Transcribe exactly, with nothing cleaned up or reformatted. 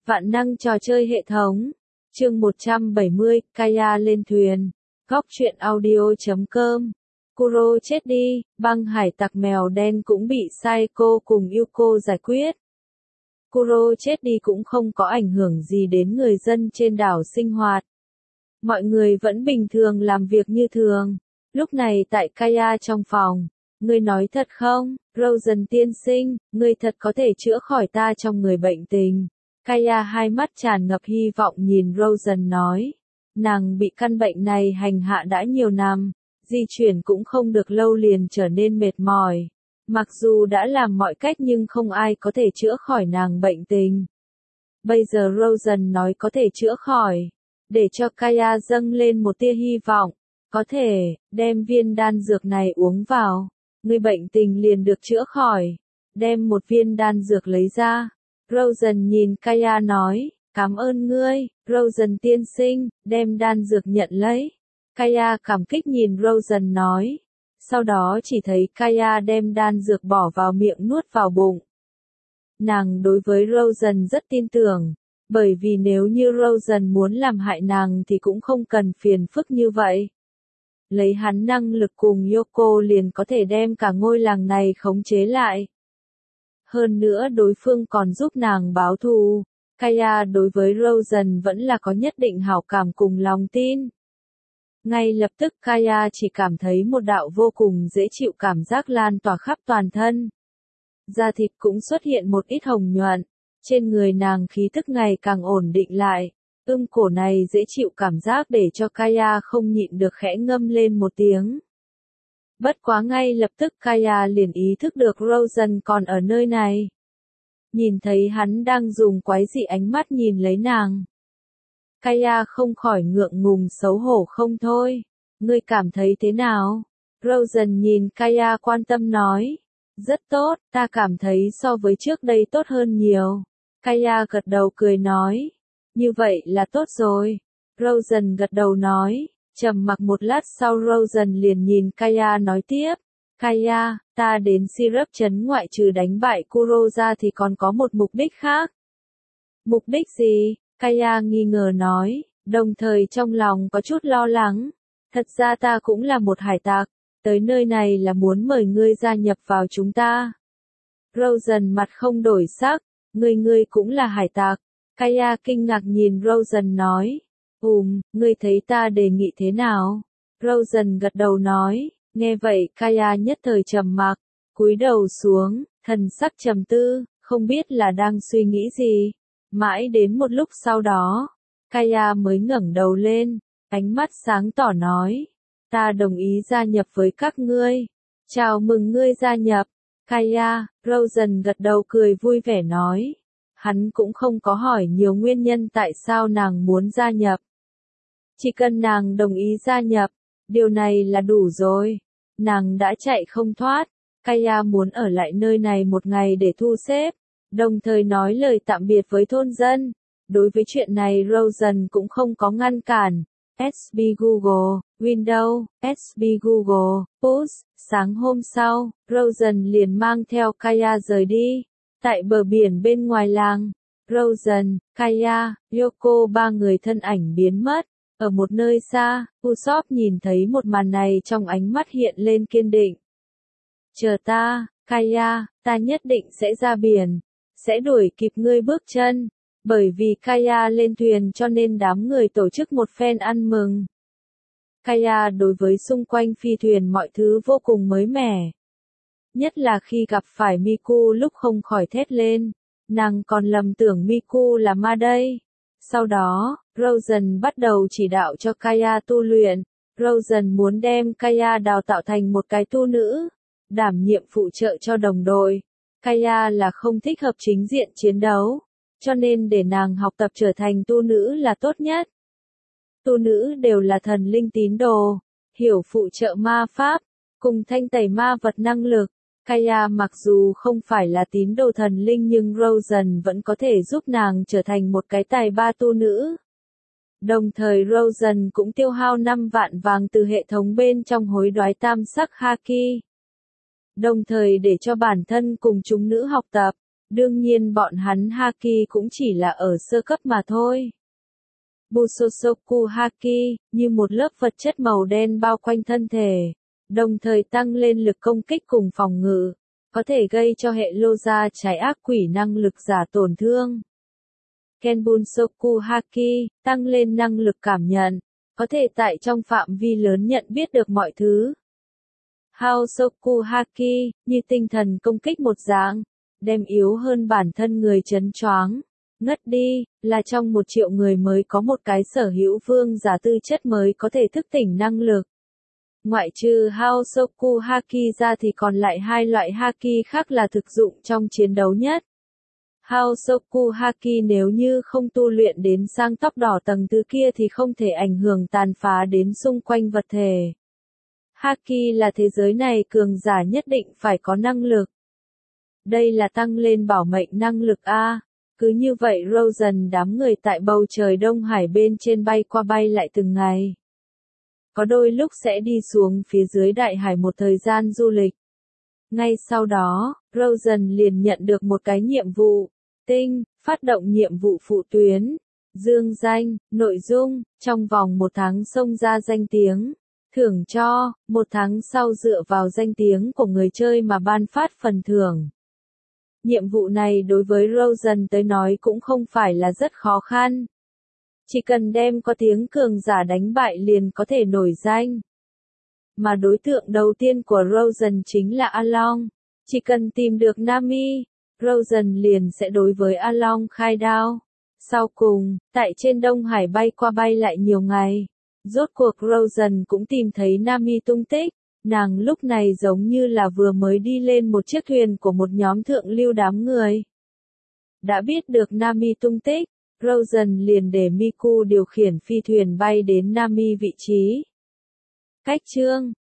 Vạn năng trò chơi hệ thống. Chương một trăm bảy mươi, Kaya lên thuyền. Góc truyện audio chấm com. Kuro chết đi, băng hải tặc mèo đen cũng bị Saeko cùng Yuko giải quyết. Kuro chết đi cũng không có ảnh hưởng gì đến người dân trên đảo sinh hoạt. Mọi người vẫn bình thường làm việc như thường. Lúc này tại Kaya trong phòng, ngươi nói thật không, Rosen tiên sinh, ngươi thật có thể chữa khỏi ta trong người bệnh tình. Kaya hai mắt tràn ngập hy vọng nhìn Rosen nói. Nàng bị căn bệnh này hành hạ đã nhiều năm, di chuyển cũng không được lâu liền trở nên mệt mỏi. Mặc dù đã làm mọi cách nhưng không ai có thể chữa khỏi nàng bệnh tình. Bây giờ Rosen nói có thể chữa khỏi, để cho Kaya dâng lên một tia hy vọng. Có thể, đem viên đan dược này uống vào, người bệnh tình liền được chữa khỏi. Đem một viên đan dược lấy ra. Rosen nhìn Kaya nói, cảm ơn ngươi, Rosen tiên sinh, đem đan dược nhận lấy. Kaya cảm kích nhìn Rosen nói. Sau đó chỉ thấy Kaya đem đan dược bỏ vào miệng nuốt vào bụng. Nàng đối với Rosen rất tin tưởng, bởi vì nếu như Rosen muốn làm hại nàng thì cũng không cần phiền phức như vậy. Lấy hắn năng lực cùng Yoko liền có thể đem cả ngôi làng này khống chế lại. Hơn nữa đối phương còn giúp nàng báo thù. Kaya đối với Rosen vẫn là có nhất định hảo cảm cùng lòng tin. Ngay lập tức Kaya chỉ cảm thấy một đạo vô cùng dễ chịu cảm giác lan tỏa khắp toàn thân. Da thịt cũng xuất hiện một ít hồng nhuận. Trên người nàng khí tức ngày càng ổn định lại. Ưm cổ này dễ chịu cảm giác để cho Kaya không nhịn được khẽ ngâm lên một tiếng. Bất quá ngay lập tức Kaya liền ý thức được Rosen còn ở nơi này. Nhìn thấy hắn đang dùng quái dị ánh mắt nhìn lấy nàng. Kaya không khỏi ngượng ngùng xấu hổ không thôi. Ngươi cảm thấy thế nào? Rosen nhìn Kaya quan tâm nói. Rất tốt, ta cảm thấy so với trước đây tốt hơn nhiều. Kaya gật đầu cười nói. Như vậy là tốt rồi. Rosen gật đầu nói. Trầm mặc một lát sau Rosen liền nhìn Kaya nói tiếp. Kaya, ta đến Syrup trấn ngoại trừ đánh bại Kuro ra thì còn có một mục đích khác. Mục đích gì? Kaya nghi ngờ nói, đồng thời trong lòng có chút lo lắng. Thật ra ta cũng là một hải tặc, tới nơi này là muốn mời ngươi gia nhập vào chúng ta. Rosen mặt không đổi sắc, ngươi ngươi cũng là hải tặc. Kaya kinh ngạc nhìn Rosen nói, ừm, ngươi thấy ta đề nghị thế nào? Rosen gật đầu nói, nghe vậy Kaya nhất thời trầm mặc, cúi đầu xuống, thần sắc trầm tư, không biết là đang suy nghĩ gì. Mãi đến một lúc sau đó, Kaya mới ngẩng đầu lên, ánh mắt sáng tỏ nói, ta đồng ý gia nhập với các ngươi. Chào mừng ngươi gia nhập. Kaya, Rosen gật đầu cười vui vẻ nói. Hắn cũng không có hỏi nhiều nguyên nhân tại sao nàng muốn gia nhập. Chỉ cần nàng đồng ý gia nhập, điều này là đủ rồi. Nàng đã chạy không thoát. Kaya muốn ở lại nơi này một ngày để thu xếp, đồng thời nói lời tạm biệt với thôn dân. Đối với chuyện này Rosen cũng không có ngăn cản. ét bê Google, Windows, ét bê Google, Push. Sáng hôm sau, Rosen liền mang theo Kaya rời đi. Tại bờ biển bên ngoài làng, Rosen, Kaya, Yoko ba người thân ảnh biến mất. Ở một nơi xa, Usopp nhìn thấy một màn này trong ánh mắt hiện lên kiên định. Chờ ta, Kaya, ta nhất định sẽ ra biển, sẽ đuổi kịp ngươi bước chân. Bởi vì Kaya lên thuyền cho nên đám người tổ chức một phen ăn mừng. Kaya đối với xung quanh phi thuyền mọi thứ vô cùng mới mẻ. Nhất là khi gặp phải Miku lúc không khỏi thét lên. Nàng còn lầm tưởng Miku là ma đây. Sau đó, Rosen bắt đầu chỉ đạo cho Kaya tu luyện. Rosen muốn đem Kaya đào tạo thành một cái tu nữ, đảm nhiệm phụ trợ cho đồng đội. Kaya là không thích hợp chính diện chiến đấu, cho nên để nàng học tập trở thành tu nữ là tốt nhất. Tu nữ đều là thần linh tín đồ, hiểu phụ trợ ma pháp, cùng thanh tẩy ma vật năng lực. Kaya mặc dù không phải là tín đồ thần linh nhưng Rosen vẫn có thể giúp nàng trở thành một cái tài ba tu nữ. Đồng thời Rosen cũng tiêu hao năm vạn vàng từ hệ thống bên trong hối đoái tam sắc Haki. Đồng thời để cho bản thân cùng chúng nữ học tập, Đương nhiên bọn hắn Haki cũng chỉ là ở sơ cấp mà thôi. Busosoku Haki, như một lớp vật chất màu đen bao quanh thân thể, đồng thời tăng lên lực công kích cùng phòng ngự, có thể gây cho hệ lô gia trái ác quỷ năng lực giả tổn thương. Kenbunsoku Haki, tăng lên năng lực cảm nhận, có thể tại trong phạm vi lớn nhận biết được mọi thứ. Haosoku Haki, như tinh thần công kích một dạng, đem yếu hơn bản thân người chấn choáng, ngất đi, là trong một triệu người mới có một cái sở hữu vương giả tư chất mới có thể thức tỉnh năng lực. Ngoại trừ Haosoku Haki ra thì còn lại hai loại Haki khác là thực dụng trong chiến đấu nhất. Haosoku Haki nếu như không tu luyện đến sang tóc đỏ tầng thứ kia thì không thể ảnh hưởng tàn phá đến xung quanh vật thể. Haki là thế giới này cường giả nhất định phải có năng lực. Đây là tăng lên bảo mệnh năng lực A. Cứ như vậy Rosen đám người tại bầu trời Đông Hải bên trên bay qua bay lại từng ngày. Có đôi lúc sẽ đi xuống phía dưới đại hải một thời gian du lịch. Ngay sau đó, Rosen liền nhận được một cái nhiệm vụ. Tinh, phát động nhiệm vụ phụ tuyến. Dương danh, nội dung, trong vòng một tháng xông ra danh tiếng. Thưởng cho, một tháng sau dựa vào danh tiếng của người chơi mà ban phát phần thưởng. Nhiệm vụ này đối với Rosen tới nói cũng không phải là rất khó khăn. Chỉ cần đem có tiếng cường giả đánh bại liền có thể nổi danh. Mà đối tượng đầu tiên của Rosen chính là A Long. Chỉ cần tìm được Nami, Rosen liền sẽ đối với A Long khai đao. Sau cùng, tại trên Đông Hải bay qua bay lại nhiều ngày, rốt cuộc Rosen cũng tìm thấy Nami tung tích. Nàng lúc này giống như là vừa mới đi lên một chiếc thuyền của một nhóm thượng lưu đám người. Đã biết được Nami tung tích, Rosen liền để Miku điều khiển phi thuyền bay đến Nami vị trí. Cách chương